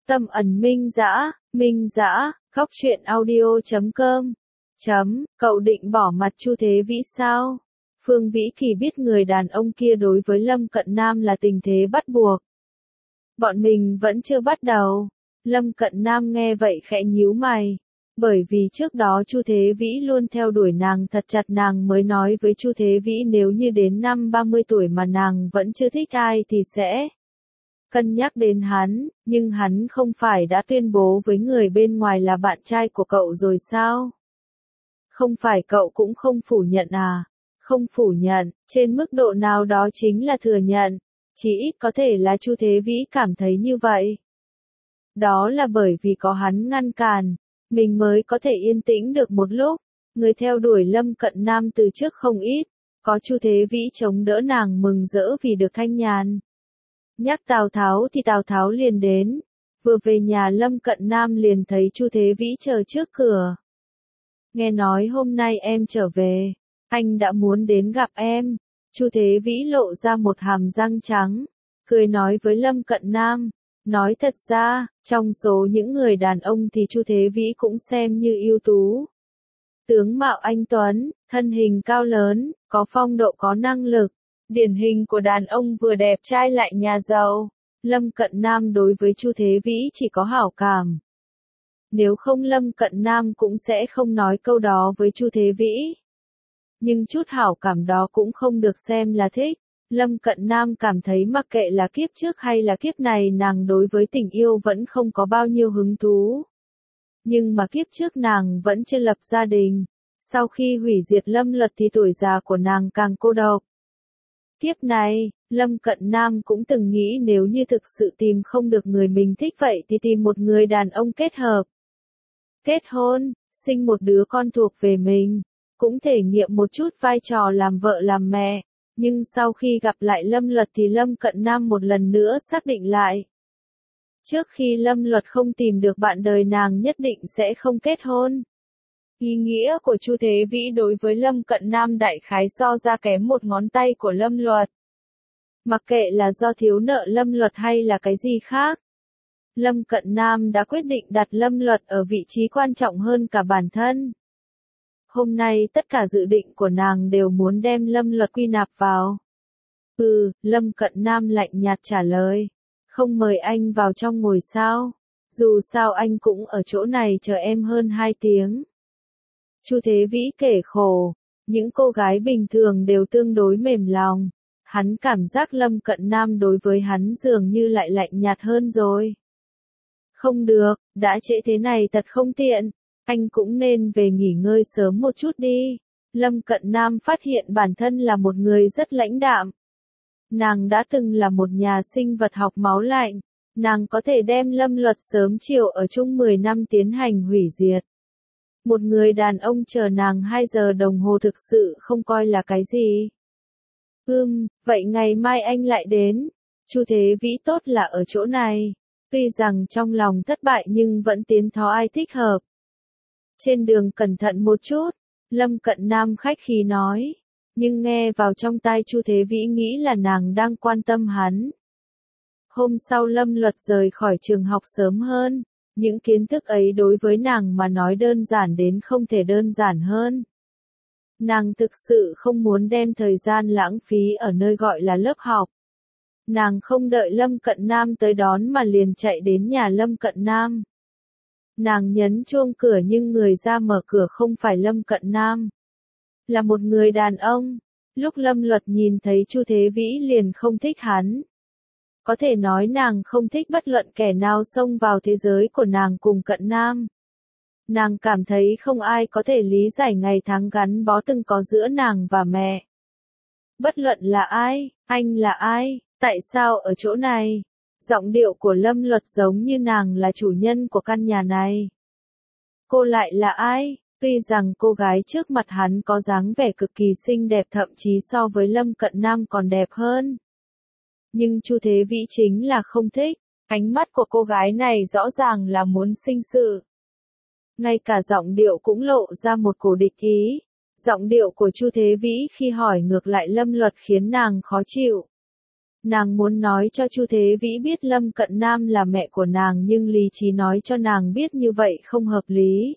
Tâm ẩn minh dã, khóc truyện audio.com. Cậu định bỏ mặt Chu Thế Vĩ sao? Phương Vĩ Kỳ biết người đàn ông kia đối với Lâm Cận Nam là tình thế bắt buộc. Bọn mình vẫn chưa bắt đầu. Lâm Cận Nam nghe vậy khẽ nhíu mày. Bởi vì trước đó Chu Thế Vĩ luôn theo đuổi nàng thật chặt, nàng mới nói với Chu Thế Vĩ nếu như đến năm 30 tuổi mà nàng vẫn chưa thích ai thì sẽ cân nhắc đến hắn, nhưng hắn không phải đã tuyên bố với người bên ngoài là bạn trai của cậu rồi sao? Không phải cậu cũng không phủ nhận à? Không phủ nhận, trên mức độ nào đó chính là thừa nhận, chỉ ít có thể là Chu Thế Vĩ cảm thấy như vậy. Đó là bởi vì có hắn ngăn cản, mình mới có thể yên tĩnh được một lúc. Người theo đuổi Lâm Cận Nam từ trước không ít, có Chu Thế Vĩ chống đỡ nàng mừng rỡ vì được thanh nhàn. Nhắc Tào Tháo thì Tào Tháo liền đến, vừa về nhà Lâm Cận Nam liền thấy Chu Thế Vĩ chờ trước cửa. Nghe nói hôm nay em trở về, anh đã muốn đến gặp em. Chu Thế Vĩ lộ ra một hàm răng trắng, cười nói với Lâm Cận Nam, nói thật ra, trong số những người đàn ông thì Chu Thế Vĩ cũng xem như ưu tú. Tướng mạo anh tuấn, thân hình cao lớn, có phong độ có năng lực, điển hình của đàn ông vừa đẹp trai lại nhà giàu. Lâm Cận Nam đối với Chu Thế Vĩ chỉ có hảo cảm. Nếu không Lâm Cận Nam cũng sẽ không nói câu đó với Chu Thế Vĩ. Nhưng chút hảo cảm đó cũng không được xem là thích. Lâm Cận Nam cảm thấy mặc kệ là kiếp trước hay là kiếp này nàng đối với tình yêu vẫn không có bao nhiêu hứng thú. Nhưng mà kiếp trước nàng vẫn chưa lập gia đình. Sau khi hủy diệt Lâm Luật thì tuổi già của nàng càng cô độc. Kiếp này, Lâm Cận Nam cũng từng nghĩ nếu như thực sự tìm không được người mình thích vậy thì tìm một người đàn ông kết hợp. Kết hôn, sinh một đứa con thuộc về mình, cũng thể nghiệm một chút vai trò làm vợ làm mẹ. Nhưng sau khi gặp lại Lâm Luật thì Lâm Cận Nam một lần nữa xác định lại. Trước khi Lâm Luật không tìm được bạn đời nàng nhất định sẽ không kết hôn. Ý nghĩa của Chu Thế Vĩ đối với Lâm Cận Nam đại khái so ra kém một ngón tay của Lâm Luật. Mặc kệ là do thiếu nợ Lâm Luật hay là cái gì khác, Lâm Cận Nam đã quyết định đặt Lâm Luật ở vị trí quan trọng hơn cả bản thân. Hôm nay tất cả dự định của nàng đều muốn đem Lâm Luật quy nạp vào. Lâm Cận Nam lạnh nhạt trả lời. Không mời anh vào trong ngồi sao? Dù sao anh cũng ở chỗ này chờ em hơn 2 tiếng. Chu Thế Vĩ kể khổ, những cô gái bình thường đều tương đối mềm lòng. Hắn cảm giác Lâm Cận Nam đối với hắn dường như lại lạnh nhạt hơn rồi. Không được, đã trễ thế này thật không tiện. Anh cũng nên về nghỉ ngơi sớm một chút đi. Lâm Cận Nam phát hiện bản thân là một người rất lãnh đạm. Nàng đã từng là một nhà sinh vật học máu lạnh. Nàng có thể đem Lâm Luật sớm chiều ở chung 10 năm tiến hành hủy diệt. Một người đàn ông chờ nàng 2 giờ đồng hồ thực sự không coi là cái gì. Vậy ngày mai anh lại đến. Chu Thế Vĩ tốt là ở chỗ này. Tuy rằng trong lòng thất bại nhưng vẫn tiến thó ai thích hợp. Trên đường cẩn thận một chút, Lâm Cận Nam khách khí nói. Nhưng nghe vào trong tai Chu Thế Vĩ nghĩ là nàng đang quan tâm hắn. Hôm sau Lâm Luật rời khỏi trường học sớm hơn. Những kiến thức ấy đối với nàng mà nói đơn giản đến không thể đơn giản hơn. Nàng thực sự không muốn đem thời gian lãng phí ở nơi gọi là lớp học. Nàng không đợi Lâm Cận Nam tới đón mà liền chạy đến nhà Lâm Cận Nam. Nàng nhấn chuông cửa nhưng người ra mở cửa không phải Lâm Cận Nam. Là một người đàn ông. Lúc Lâm Luật nhìn thấy Chu Thế Vĩ liền không thích hắn. Có thể nói nàng không thích bất luận kẻ nào xông vào thế giới của nàng cùng Cận Nam. Nàng cảm thấy không ai có thể lý giải ngày tháng gắn bó từng có giữa nàng và mẹ. Bất luận là ai, anh là ai, tại sao ở chỗ này? Giọng điệu của Lâm Luật giống như nàng là chủ nhân của căn nhà này. Cô lại là ai? Tuy rằng cô gái trước mặt hắn có dáng vẻ cực kỳ xinh đẹp thậm chí so với Lâm Cận Nam còn đẹp hơn. Nhưng Chu Thế Vĩ chính là không thích, ánh mắt của cô gái này rõ ràng là muốn sinh sự. Ngay cả giọng điệu cũng lộ ra một cổ địch ý. Giọng điệu của Chu Thế Vĩ khi hỏi ngược lại Lâm Luật khiến nàng khó chịu. Nàng muốn nói cho Chu Thế Vĩ biết Lâm Cận Nam là mẹ của nàng nhưng lý trí nói cho nàng biết như vậy không hợp lý.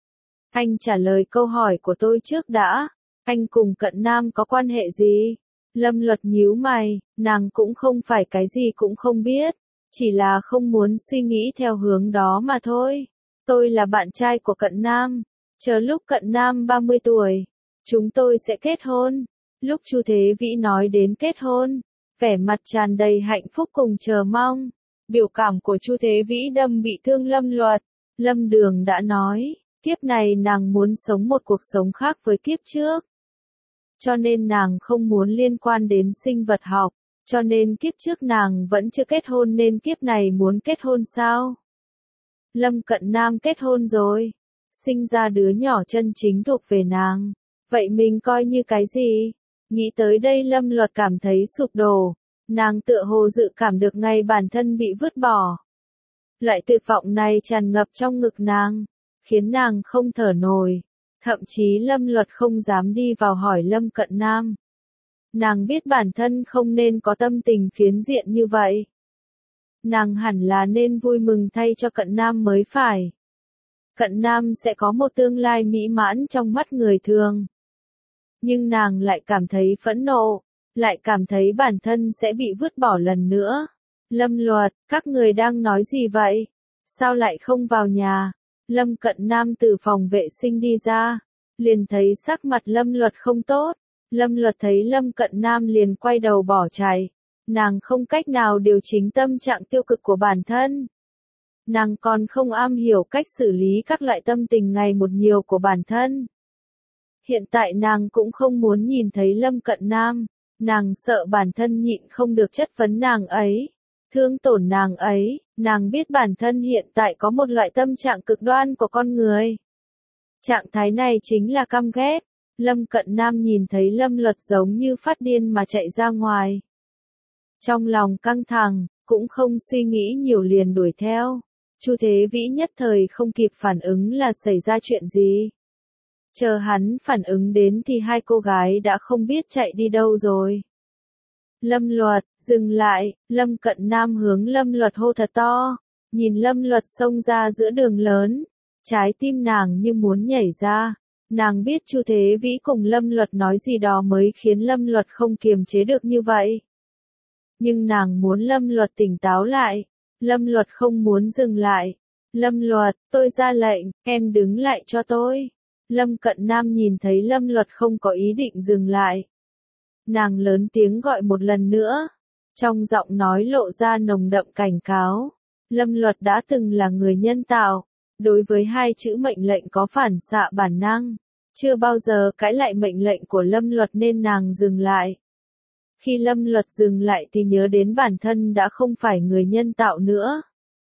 Anh trả lời câu hỏi của tôi trước đã. Anh cùng Cận Nam có quan hệ gì? Lâm Luật nhíu mày, nàng cũng không phải cái gì cũng không biết. Chỉ là không muốn suy nghĩ theo hướng đó mà thôi. Tôi là bạn trai của Cận Nam. Chờ lúc Cận Nam 30 tuổi, chúng tôi sẽ kết hôn. Lúc Chu Thế Vĩ nói đến kết hôn, vẻ mặt tràn đầy hạnh phúc cùng chờ mong. Biểu cảm của Chu Thế Vĩ đâm bị thương Lâm Luật. Lâm Đường đã nói, kiếp này nàng muốn sống một cuộc sống khác với kiếp trước. Cho nên nàng không muốn liên quan đến sinh vật học. Cho nên kiếp trước nàng vẫn chưa kết hôn nên kiếp này muốn kết hôn sao? Lâm Cận Nam kết hôn rồi. Sinh ra đứa nhỏ chân chính thuộc về nàng. Vậy mình coi như cái gì? Nghĩ tới đây Lâm Luật cảm thấy sụp đổ. Nàng tựa hồ dự cảm được ngày bản thân bị vứt bỏ. Loại tuyệt vọng này tràn ngập trong ngực nàng, khiến nàng không thở nổi. Thậm chí Lâm Luật không dám đi vào hỏi Lâm Cận Nam. Nàng biết bản thân không nên có tâm tình phiến diện như vậy. Nàng hẳn là nên vui mừng thay cho Cận Nam mới phải. Cận Nam sẽ có một tương lai mỹ mãn trong mắt người thường. Nhưng nàng lại cảm thấy phẫn nộ, lại cảm thấy bản thân sẽ bị vứt bỏ lần nữa. Lâm Luật, các người đang nói gì vậy? Sao lại không vào nhà? Lâm Cận Nam từ phòng vệ sinh đi ra, liền thấy sắc mặt Lâm Luật không tốt. Lâm Luật thấy Lâm Cận Nam liền quay đầu bỏ chạy. Nàng không cách nào điều chỉnh tâm trạng tiêu cực của bản thân. Nàng còn không am hiểu cách xử lý các loại tâm tình ngày một nhiều của bản thân. Hiện tại nàng cũng không muốn nhìn thấy Lâm Cận Nam. Nàng sợ bản thân nhịn không được chất vấn nàng ấy, thương tổn nàng ấy. Nàng biết bản thân hiện tại có một loại tâm trạng cực đoan của con người. Trạng thái này chính là căm ghét. Lâm Cận Nam nhìn thấy Lâm Luật giống như phát điên mà chạy ra ngoài. Trong lòng căng thẳng, cũng không suy nghĩ nhiều liền đuổi theo. Chu Thế Vĩ nhất thời không kịp phản ứng là xảy ra chuyện gì. Chờ hắn phản ứng đến thì hai cô gái đã không biết chạy đi đâu rồi. Lâm Luật, dừng lại. Lâm Cận Nam hướng Lâm Luật hô thật to. Nhìn Lâm Luật xông ra giữa đường lớn. Trái tim nàng như muốn nhảy ra. Nàng biết Chu Thế Vĩ cùng Lâm Luật nói gì đó mới khiến Lâm Luật không kiềm chế được như vậy. Nhưng nàng muốn Lâm Luật tỉnh táo lại. Lâm Luật không muốn dừng lại. Lâm Luật, tôi ra lệnh, em đứng lại cho tôi. Lâm Cận Nam nhìn thấy Lâm Luật không có ý định dừng lại. Nàng lớn tiếng gọi một lần nữa. Trong giọng nói lộ ra nồng đậm cảnh cáo. Lâm Luật đã từng là người nhân tạo. Đối với hai chữ mệnh lệnh có phản xạ bản năng. Chưa bao giờ cãi lại mệnh lệnh của Lâm Luật nên nàng dừng lại. Khi Lâm Luật dừng lại thì nhớ đến bản thân đã không phải người nhân tạo nữa.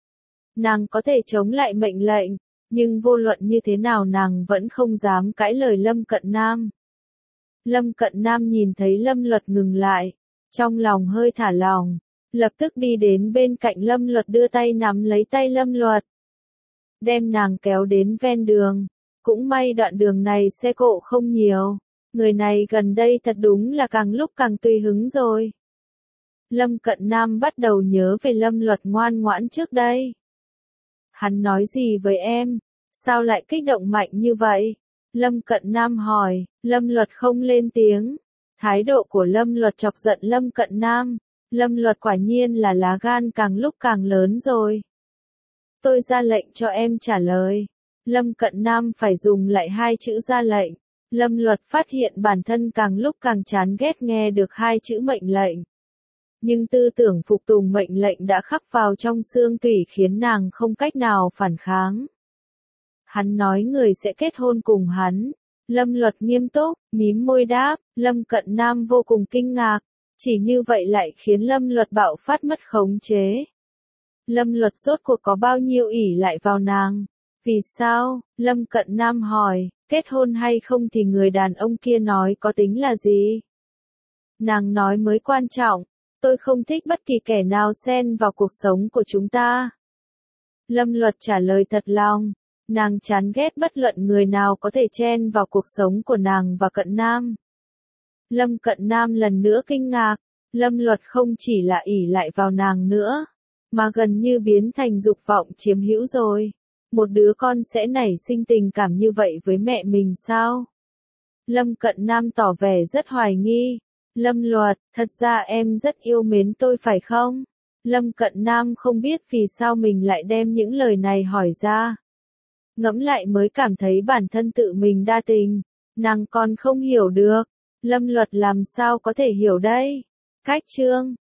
Nàng có thể chống lại mệnh lệnh, nhưng vô luận như thế nào nàng vẫn không dám cãi lời Lâm Cận Nam. Lâm Cận Nam nhìn thấy Lâm Luật ngừng lại, trong lòng hơi thả lỏng, lập tức đi đến bên cạnh Lâm Luật đưa tay nắm lấy tay Lâm Luật. Đem nàng kéo đến ven đường, cũng may đoạn đường này xe cộ không nhiều. Người này gần đây thật đúng là càng lúc càng tùy hứng rồi. Lâm Cận Nam bắt đầu nhớ về Lâm Luật ngoan ngoãn trước đây. Hắn nói gì với em? Sao lại kích động mạnh như vậy? Lâm Cận Nam hỏi. Lâm Luật không lên tiếng. Thái độ của Lâm Luật chọc giận Lâm Cận Nam. Lâm Luật quả nhiên là lá gan càng lúc càng lớn rồi. Tôi ra lệnh cho em trả lời. Lâm Cận Nam phải dùng lại hai chữ ra lệnh. Lâm Luật phát hiện bản thân càng lúc càng chán ghét nghe được hai chữ mệnh lệnh. Nhưng tư tưởng phục tùng mệnh lệnh đã khắc vào trong xương tủy khiến nàng không cách nào phản kháng. Hắn nói người sẽ kết hôn cùng hắn. Lâm Luật nghiêm túc, mím môi đáp. Lâm Cận Nam vô cùng kinh ngạc. Chỉ như vậy lại khiến Lâm Luật bạo phát mất khống chế. Lâm Luật rốt cuộc có bao nhiêu ỷ lại vào nàng? Vì sao? Lâm Cận Nam hỏi. Kết hôn hay không thì người đàn ông kia nói có tính là gì? Nàng nói mới quan trọng. Tôi không thích bất kỳ kẻ nào xen vào cuộc sống của chúng ta. Lâm Luật trả lời thật lòng. Nàng chán ghét bất luận người nào có thể chen vào cuộc sống của nàng và Cận Nam. Lâm Cận Nam lần nữa kinh ngạc. Lâm Luật không chỉ là ỷ lại vào nàng nữa, mà gần như biến thành dục vọng chiếm hữu rồi. Một đứa con sẽ nảy sinh tình cảm như vậy với mẹ mình sao? Lâm Cận Nam tỏ vẻ rất hoài nghi. Lâm Luật, thật ra em rất yêu mến tôi phải không? Lâm Cận Nam không biết vì sao mình lại đem những lời này hỏi ra. Ngẫm lại mới cảm thấy bản thân tự mình đa tình. Nàng còn không hiểu được. Lâm Luật làm sao có thể hiểu đây? Cách chương